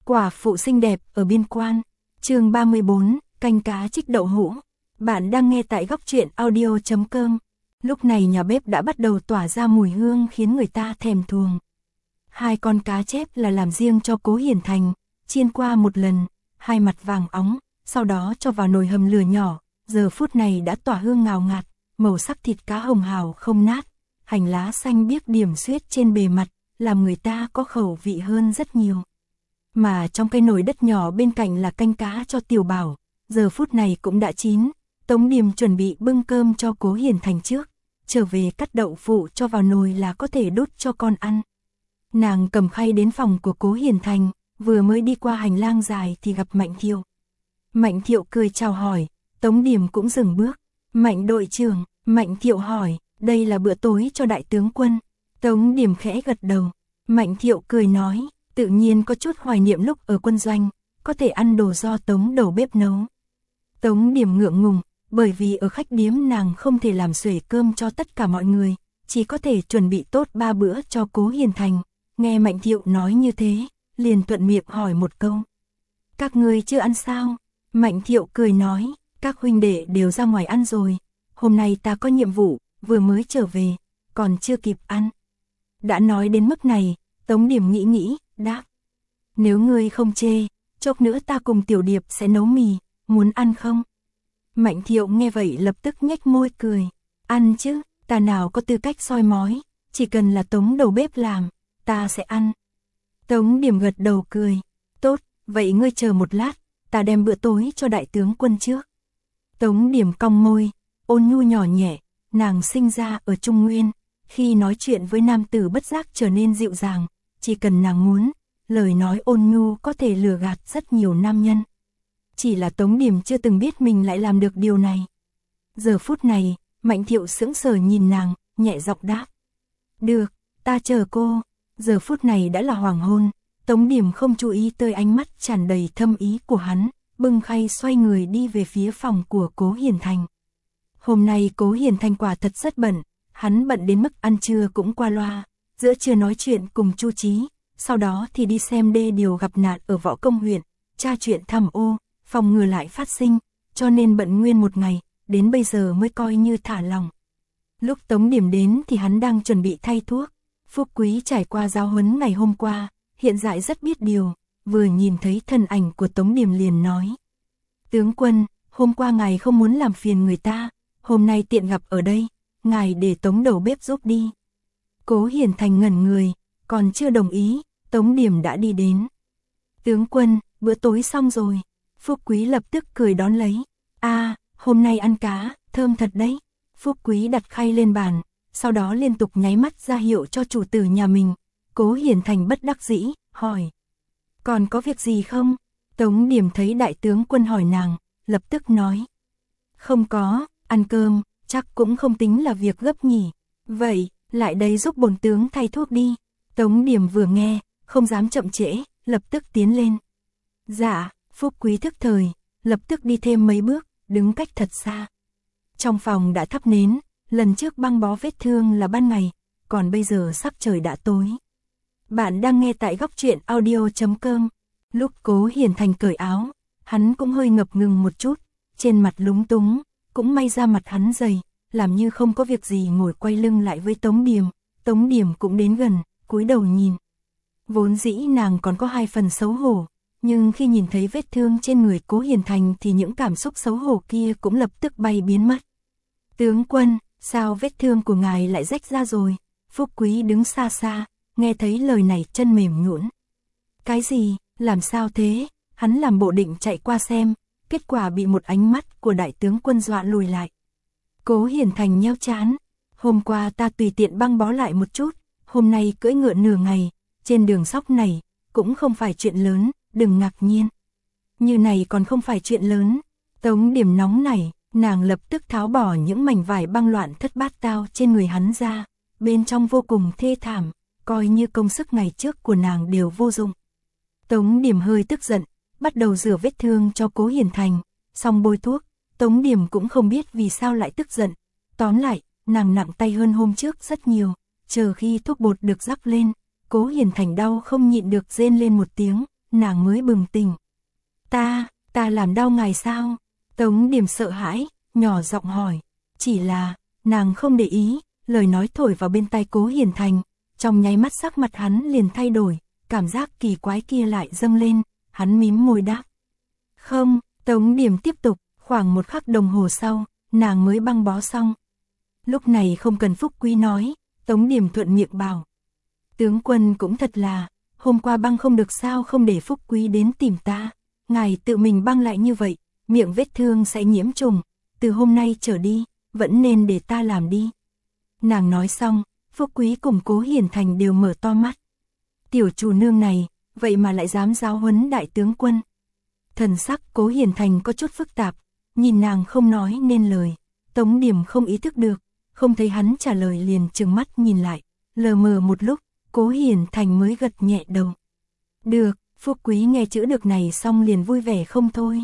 Quả phụ xinh đẹp ở biên quan. Chương 34, canh cá trích đậu hũ. Bạn đang nghe tại góc truyện audio.com. Lúc này nhà bếp đã bắt đầu tỏa ra mùi hương khiến người ta thèm thuồng. 2 con cá chép là làm riêng cho Cố Hiền Thành, chiên qua một lần, 2 mặt vàng óng, sau đó cho vào nồi hầm lửa nhỏ, giờ phút này đã tỏa hương ngào ngạt, màu sắc thịt cá hồng hào không nát, hành lá xanh biếc điểm xuyết trên bề mặt, làm người ta có khẩu vị hơn rất nhiều. Mà trong cái nồi đất nhỏ bên cạnh là canh cá cho Tiểu Bảo, giờ phút này cũng đã chín, Tống Điềm chuẩn bị bưng cơm cho Cố Hiền Thành trước, trở về cắt đậu phụ cho vào nồi là có thể đút cho con ăn. Nàng cầm khay đến phòng của Cố Hiền Thành, vừa mới đi qua hành lang dài thì gặp Mạnh Thiệu. Mạnh Thiệu cười chào hỏi, Tống Điềm cũng dừng bước. Mạnh đội trưởng, Mạnh Thiệu hỏi, đây là bữa tối cho đại tướng quân. Tống Điềm khẽ gật đầu. Mạnh Thiệu cười nói, tự nhiên có chút hoài niệm lúc ở quân doanh, có thể ăn đồ do Tống đầu bếp nấu. Tống Điềm ngượng ngùng, bởi vì ở khách điếm nàng không thể làm xuể cơm cho tất cả mọi người, chỉ có thể chuẩn bị tốt 3 bữa cho Cố Hiền Thành. Nghe Mạnh Thiệu nói như thế, liền thuận miệng hỏi một câu. Các ngươi chưa ăn sao? Mạnh Thiệu cười nói, các huynh đệ đều ra ngoài ăn rồi, hôm nay ta có nhiệm vụ, vừa mới trở về, còn chưa kịp ăn. Đã nói đến mức này, Tống Điềm nghĩ, đáp. Nếu ngươi không chê, chốc nữa ta cùng Tiểu Điệp sẽ nấu mì, muốn ăn không? Mạnh Thiệu nghe vậy lập tức nhếch môi cười. Ăn chứ, ta nào có tư cách soi mói, chỉ cần là Tống đầu bếp làm, ta sẽ ăn. Tống Điềm gật đầu cười. Tốt, vậy ngươi chờ một lát, ta đem bữa tối cho đại tướng quân trước. Tống Điềm cong môi, ôn nhu nhỏ nhẹ, nàng sinh ra ở Trung Nguyên, khi nói chuyện với nam tử bất giác trở nên dịu dàng, chỉ cần nàng muốn, lời nói ôn nhu có thể lừa gạt rất nhiều nam nhân. Chỉ là Tống Điềm chưa từng biết mình lại làm được điều này. Giờ phút này, Mạnh Thiệu sững sờ nhìn nàng, nhẹ giọng đáp. Được, ta chờ cô. Giờ phút này đã là hoàng hôn, Tống Điềm không chú ý tới ánh mắt tràn đầy thâm ý của hắn, bưng khay xoay người đi về phía phòng của Cố Hiền Thành. Hôm nay Cố Hiền Thành quả thật rất bận, hắn bận đến mức ăn trưa cũng qua loa, giữa trưa nói chuyện cùng Chu Chí, sau đó thì đi xem đê điều gặp nạn ở Võ Công huyện, tra chuyện tham ô, phòng ngừa lại phát sinh, cho nên bận nguyên một ngày, đến bây giờ mới coi như thả lòng. Lúc Tống Điềm đến thì hắn đang chuẩn bị thay thuốc. Phúc Quý trải qua giáo huấn ngày hôm qua, hiện tại rất biết điều, vừa nhìn thấy thân ảnh của Tống Điềm liền nói. Tướng quân, hôm qua ngài không muốn làm phiền người ta, hôm nay tiện gặp ở đây, ngài để Tống đầu bếp giúp đi. Cố Hiền Thành ngẩn người, còn chưa đồng ý, Tống Điềm đã đi đến. Tướng quân, bữa tối xong rồi. Phúc Quý lập tức cười đón lấy. Hôm nay ăn cá, thơm thật đấy. Phúc Quý đặt khay lên bàn, sau đó liên tục nháy mắt ra hiệu cho chủ tử nhà mình. Cố Hiền Thành bất đắc dĩ, hỏi. Còn có việc gì không? Tống Điềm thấy đại tướng quân hỏi nàng, lập tức nói. Không có, ăn cơm, chắc cũng không tính là việc gấp nhỉ. Vậy, lại đây giúp bổn tướng thay thuốc đi. Tống Điềm vừa nghe, không dám chậm trễ, lập tức tiến lên. Dạ, Phúc Quý thức thời, lập tức đi thêm mấy bước, đứng cách thật xa. Trong phòng đã thắp nến, lần trước băng bó vết thương là ban ngày, còn bây giờ sắp trời đã tối. Bạn đang nghe tại góc truyện audio.com. Lúc Cố Hiền Thành cởi áo, hắn cũng hơi ngập ngừng một chút, trên mặt lúng túng, cũng may ra mặt hắn dày, làm như không có việc gì ngồi quay lưng lại với Tống Điềm. Tống Điềm cũng đến gần, cúi đầu nhìn. Vốn dĩ nàng còn có 2 phần xấu hổ, nhưng khi nhìn thấy vết thương trên người Cố Hiền Thành thì những cảm xúc xấu hổ kia cũng lập tức bay biến mất. Tướng quân, sao vết thương của ngài lại rách ra rồi? Phúc Quý đứng xa xa, nghe thấy lời này chân mềm nhũn. Cái gì, làm sao thế? Hắn làm bộ định chạy qua xem, kết quả bị một ánh mắt của đại tướng quân dọa lùi lại. Cố Hiền Thành nheo trán. Hôm qua ta tùy tiện băng bó lại một chút, hôm nay cưỡi ngựa nửa ngày, trên đường sóc này, cũng không phải chuyện lớn, đừng ngạc nhiên. Như này còn không phải chuyện lớn. Tống Điềm nóng nảy, nàng lập tức tháo bỏ những mảnh vải băng loạn thất bát tao trên người hắn ra, bên trong vô cùng thê thảm, coi như công sức ngày trước của nàng đều vô dụng. Tống Điềm hơi tức giận, bắt đầu rửa vết thương cho Cố Hiền Thành, xong bôi thuốc. Tống Điềm cũng không biết vì sao lại tức giận. Tóm lại, nàng nặng tay hơn hôm trước rất nhiều, chờ khi thuốc bột được rắc lên, Cố Hiền Thành đau không nhịn được rên lên một tiếng, nàng mới bừng tỉnh. Ta làm đau ngài sao? Tống Điềm sợ hãi, nhỏ giọng hỏi. Chỉ là, nàng không để ý, lời nói thổi vào bên tai Cố Hiền Thành, trong nháy mắt sắc mặt hắn liền thay đổi, cảm giác kỳ quái kia lại dâng lên, hắn mím môi đáp. Không, Tống Điềm tiếp tục, khoảng 1 khắc đồng hồ sau, nàng mới băng bó xong. Lúc này không cần Phúc Quý nói, Tống Điềm thuận miệng bảo. Tướng quân cũng thật là, hôm qua băng không được sao không để Phúc Quý đến tìm ta, ngài tự mình băng lại như vậy, miệng vết thương sẽ nhiễm trùng, từ hôm nay trở đi, vẫn nên để ta làm đi. Nàng nói xong, Phúc Quý cùng Cố Hiền Thành đều mở to mắt. Tiểu chủ nương này, vậy mà lại dám giáo huấn đại tướng quân. Thần sắc Cố Hiền Thành có chút phức tạp, nhìn nàng không nói nên lời, Tống Điềm không ý thức được, không thấy hắn trả lời liền trừng mắt nhìn lại, lờ mờ một lúc, Cố Hiền Thành mới gật nhẹ đầu. Được, Phúc Quý nghe chữ được này xong liền vui vẻ không thôi.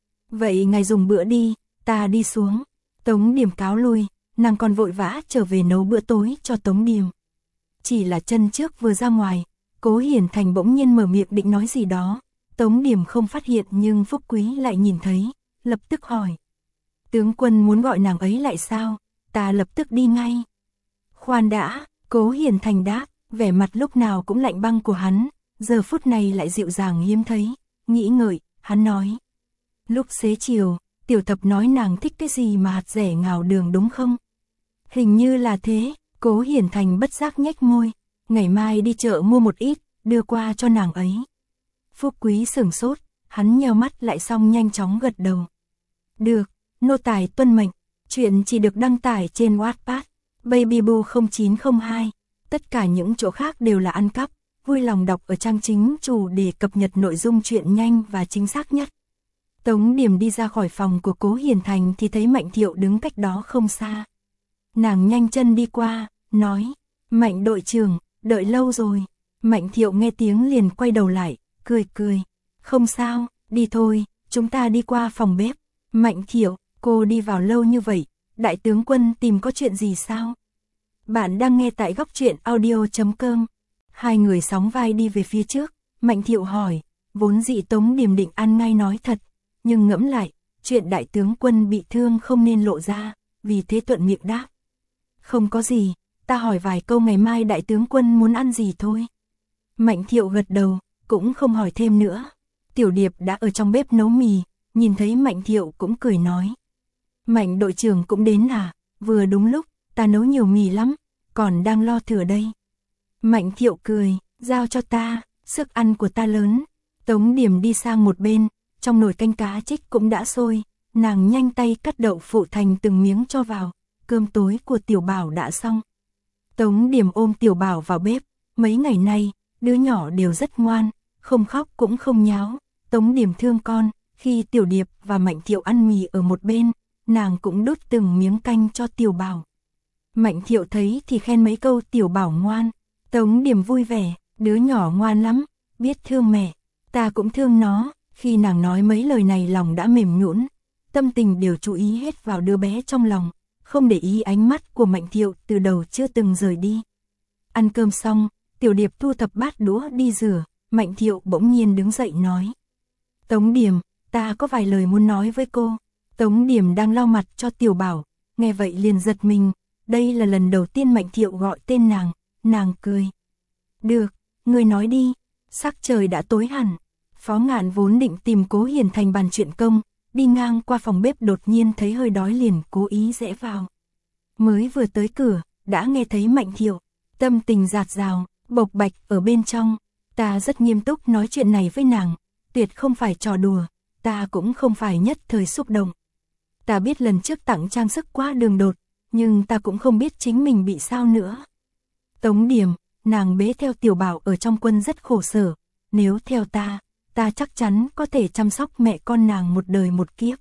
Vậy ngài dùng bữa đi, ta đi xuống. Tống Điềm cáo lui, nàng còn vội vã trở về nấu bữa tối cho Tống Điềm. Chỉ là chân trước vừa ra ngoài, Cố Hiền Thành bỗng nhiên mở miệng định nói gì đó. Tống Điềm không phát hiện nhưng Phúc Quý lại nhìn thấy, lập tức hỏi. Tướng quân muốn gọi nàng ấy lại sao? Ta lập tức đi ngay. Khoan đã, Cố Hiền Thành đáp, vẻ mặt lúc nào cũng lạnh băng của hắn, giờ phút này lại dịu dàng hiếm thấy, nghĩ ngợi, hắn nói. Lúc xế chiều, Tiểu Thập nói nàng thích cái gì mà hạt rẻ ngào đường đúng không? Hình như là thế, Cố Hiền Thành bất giác nhếch môi, ngày mai đi chợ mua một ít, đưa qua cho nàng ấy. Phúc Quý sửng sốt, hắn nheo mắt lại xong nhanh chóng gật đầu. Được, nô tài tuân mệnh, chuyện chỉ được đăng tải trên Wattpad, Babyboo 0902, tất cả những chỗ khác đều là ăn cắp, vui lòng đọc ở trang chính chủ để cập nhật nội dung chuyện nhanh và chính xác nhất. Tống Điềm đi ra khỏi phòng của Cố Hiền Thành thì thấy Mạnh Thiệu đứng cách đó không xa. Nàng nhanh chân đi qua, nói, Mạnh đội trưởng, đợi lâu rồi. Mạnh Thiệu nghe tiếng liền quay đầu lại, cười, không sao, đi thôi, chúng ta đi qua phòng bếp. Mạnh Thiệu, cô đi vào lâu như vậy, đại tướng quân tìm có chuyện gì sao? Bạn đang nghe tại góc truyện audio.com. Hai người sóng vai đi về phía trước, Mạnh Thiệu hỏi, vốn dĩ Tống Điềm định ăn ngay nói thật, nhưng ngẫm lại, chuyện đại tướng quân bị thương không nên lộ ra, vì thế thuận miệng đáp. Không có gì, ta hỏi vài câu ngày mai đại tướng quân muốn ăn gì thôi. Mạnh Thiệu gật đầu, cũng không hỏi thêm nữa. Tiểu Điệp đã ở trong bếp nấu mì, nhìn thấy Mạnh Thiệu cũng cười nói. Mạnh đội trưởng cũng đến à, vừa đúng lúc, ta nấu nhiều mì lắm, còn đang lo thừa đây. Mạnh Thiệu cười, giao cho ta, sức ăn của ta lớn. Tống Điềm đi sang một bên, trong nồi canh cá trích cũng đã sôi, nàng nhanh tay cắt đậu phụ thành từng miếng cho vào, cơm tối của Tiểu Bảo đã xong. Tống Điềm ôm Tiểu Bảo vào bếp, mấy ngày nay, đứa nhỏ đều rất ngoan, không khóc cũng không nháo. Tống Điềm thương con, khi Tiểu Điệp và Mạnh Thiệu ăn mì ở một bên, nàng cũng đút từng miếng canh cho Tiểu Bảo. Mạnh Thiệu thấy thì khen mấy câu Tiểu Bảo ngoan, Tống Điềm vui vẻ, đứa nhỏ ngoan lắm, biết thương mẹ, ta cũng thương nó. Khi nàng nói mấy lời này lòng đã mềm nhũn, tâm tình đều chú ý hết vào đứa bé trong lòng, không để ý ánh mắt của Mạnh Thiệu từ đầu chưa từng rời đi. Ăn cơm xong, Tiểu Điệp thu thập bát đũa đi rửa, Mạnh Thiệu bỗng nhiên đứng dậy nói. Tống Điềm, ta có vài lời muốn nói với cô. Tống Điềm đang lau mặt cho Tiểu Bảo, nghe vậy liền giật mình, đây là lần đầu tiên Mạnh Thiệu gọi tên nàng cười. Được, ngươi nói đi, sắc trời đã tối hẳn. Phó Ngạn vốn định tìm Cố Hiền Thành bàn chuyện công, đi ngang qua phòng bếp đột nhiên thấy hơi đói liền cố ý rẽ vào. Mới vừa tới cửa, đã nghe thấy Mạnh Thiệu, tâm tình dạt dào, bộc bạch ở bên trong. Ta rất nghiêm túc nói chuyện này với nàng, tuyệt không phải trò đùa, ta cũng không phải nhất thời xúc động. Ta biết lần trước tặng trang sức quá đường đột, nhưng ta cũng không biết chính mình bị sao nữa. Tống Điềm, nàng bế theo Tiểu Bảo ở trong quân rất khổ sở, nếu theo ta chắc chắn có thể chăm sóc mẹ con nàng một đời một kiếp.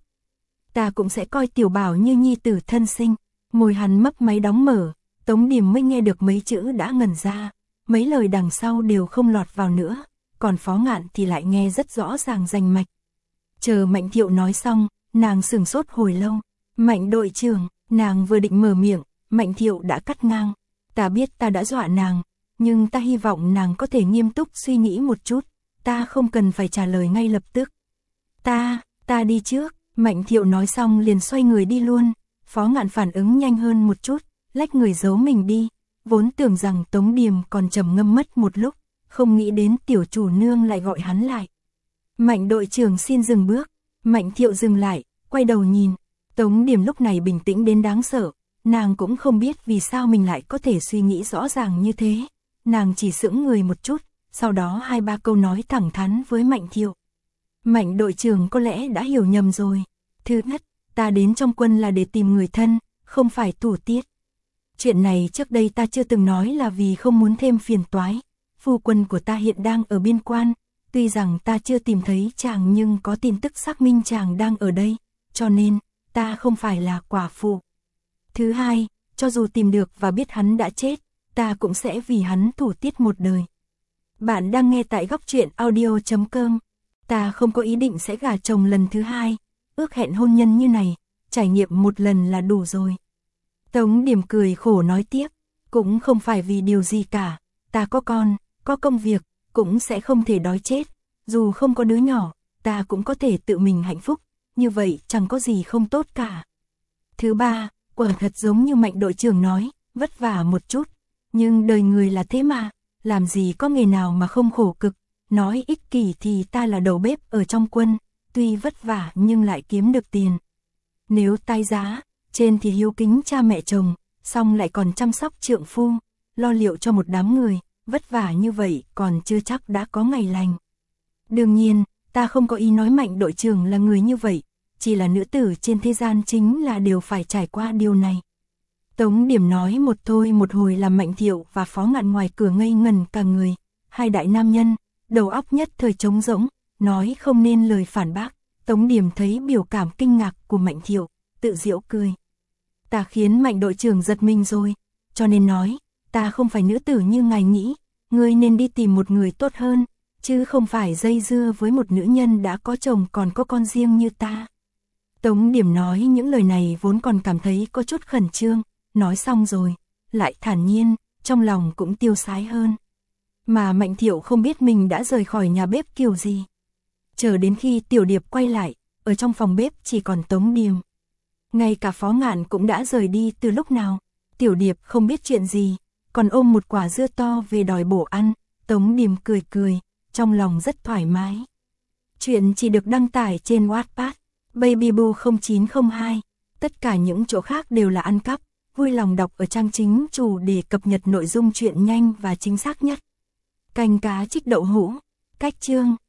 Ta cũng sẽ coi Tiểu Bảo như nhi tử thân sinh. Môi hắn mấp máy đóng mở, Tống Điềm mới nghe được mấy chữ đã ngẩn ra, mấy lời đằng sau đều không lọt vào nữa, còn Phó Ngạn thì lại nghe rất rõ ràng rành mạch. Chờ Mạnh Thiệu nói xong, nàng sửng sốt hồi lâu. Mạnh đội trưởng, nàng vừa định mở miệng, Mạnh Thiệu đã cắt ngang. Ta biết ta đã dọa nàng, nhưng ta hy vọng nàng có thể nghiêm túc suy nghĩ một chút. ta không cần phải trả lời ngay lập tức. Ta đi trước, Mạnh Thiệu nói xong liền xoay người đi luôn. Phó Ngạn phản ứng nhanh hơn một chút, lách người giấu mình đi, vốn tưởng rằng Tống Điềm còn trầm ngâm mất một lúc, không nghĩ đến tiểu chủ nương lại gọi hắn lại. Mạnh đội trưởng xin dừng bước. Mạnh Thiệu dừng lại, quay đầu nhìn. Tống Điềm lúc này bình tĩnh đến đáng sợ, nàng cũng không biết vì sao mình lại có thể suy nghĩ rõ ràng như thế. Nàng chỉ sững người một chút, sau đó 2-3 câu nói thẳng thắn với Mạnh Thiệu. Mạnh đội trưởng có lẽ đã hiểu nhầm rồi. Thứ nhất, ta đến trong quân là để tìm người thân, không phải thủ tiết. Chuyện này trước đây ta chưa từng nói là vì không muốn thêm phiền toái. Phu quân của ta hiện đang ở biên quan, tuy rằng ta chưa tìm thấy chàng nhưng có tin tức xác minh chàng đang ở đây, cho nên ta không phải là quả phụ. Thứ hai, cho dù tìm được và biết hắn đã chết, ta cũng sẽ vì hắn thủ tiết một đời. Bạn đang nghe tại góc truyện audio.com. Ta không có ý định sẽ gả chồng lần thứ hai, ước hẹn hôn nhân như này, trải nghiệm một lần là đủ rồi. Tống Điềm cười khổ nói tiếp, cũng không phải vì điều gì cả, ta có con, có công việc, cũng sẽ không thể đói chết, dù không có đứa nhỏ, ta cũng có thể tự mình hạnh phúc, như vậy chẳng có gì không tốt cả. Thứ ba, quả thật giống như Mạnh đội trưởng nói, vất vả một chút, nhưng đời người là thế mà, làm gì có nghề nào mà không khổ cực, nói ích kỷ thì ta là đầu bếp ở trong quân, tuy vất vả nhưng lại kiếm được tiền. Nếu tái giá, trên thì hiếu kính cha mẹ chồng, xong lại còn chăm sóc trượng phu, lo liệu cho một đám người, vất vả như vậy còn chưa chắc đã có ngày lành. Đương nhiên, ta không có ý nói Mạnh đội trưởng là người như vậy, chỉ là nữ tử trên thế gian chính là đều phải trải qua điều này. Tống Điềm nói một thôi một hồi làm Mạnh Thiệu và Phó Ngạn ngoài cửa ngây ngần cả người, hai đại nam nhân, đầu óc nhất thời trống rỗng, nói không nên lời phản bác. Tống Điềm thấy biểu cảm kinh ngạc của Mạnh Thiệu, tự giễu cười. Ta khiến Mạnh đội trưởng giật mình rồi, cho nên nói, ta không phải nữ tử như ngài nghĩ, ngươi nên đi tìm một người tốt hơn, chứ không phải dây dưa với một nữ nhân đã có chồng còn có con riêng như ta. Tống Điềm nói những lời này vốn còn cảm thấy có chút khẩn trương, nói xong rồi, lại thản nhiên, trong lòng cũng tiêu sái hơn. Mà Mạnh Thiệu không biết mình đã rời khỏi nhà bếp kiểu gì. Chờ đến khi Tiểu Điệp quay lại, ở trong phòng bếp chỉ còn Tống Điềm. Ngay cả Phó Ngạn cũng đã rời đi từ lúc nào. Tiểu Điệp không biết chuyện gì, còn ôm một quả dưa to về đòi bổ ăn. Tống Điềm cười cười, trong lòng rất thoải mái. Chuyện chỉ được đăng tải trên Wattpad, Babyboo 0902. Tất cả những chỗ khác đều là ăn cắp. Vui lòng đọc ở trang chính chủ để cập nhật nội dung chuyện nhanh và chính xác nhất. Canh cá trích đậu hũ, cách chương.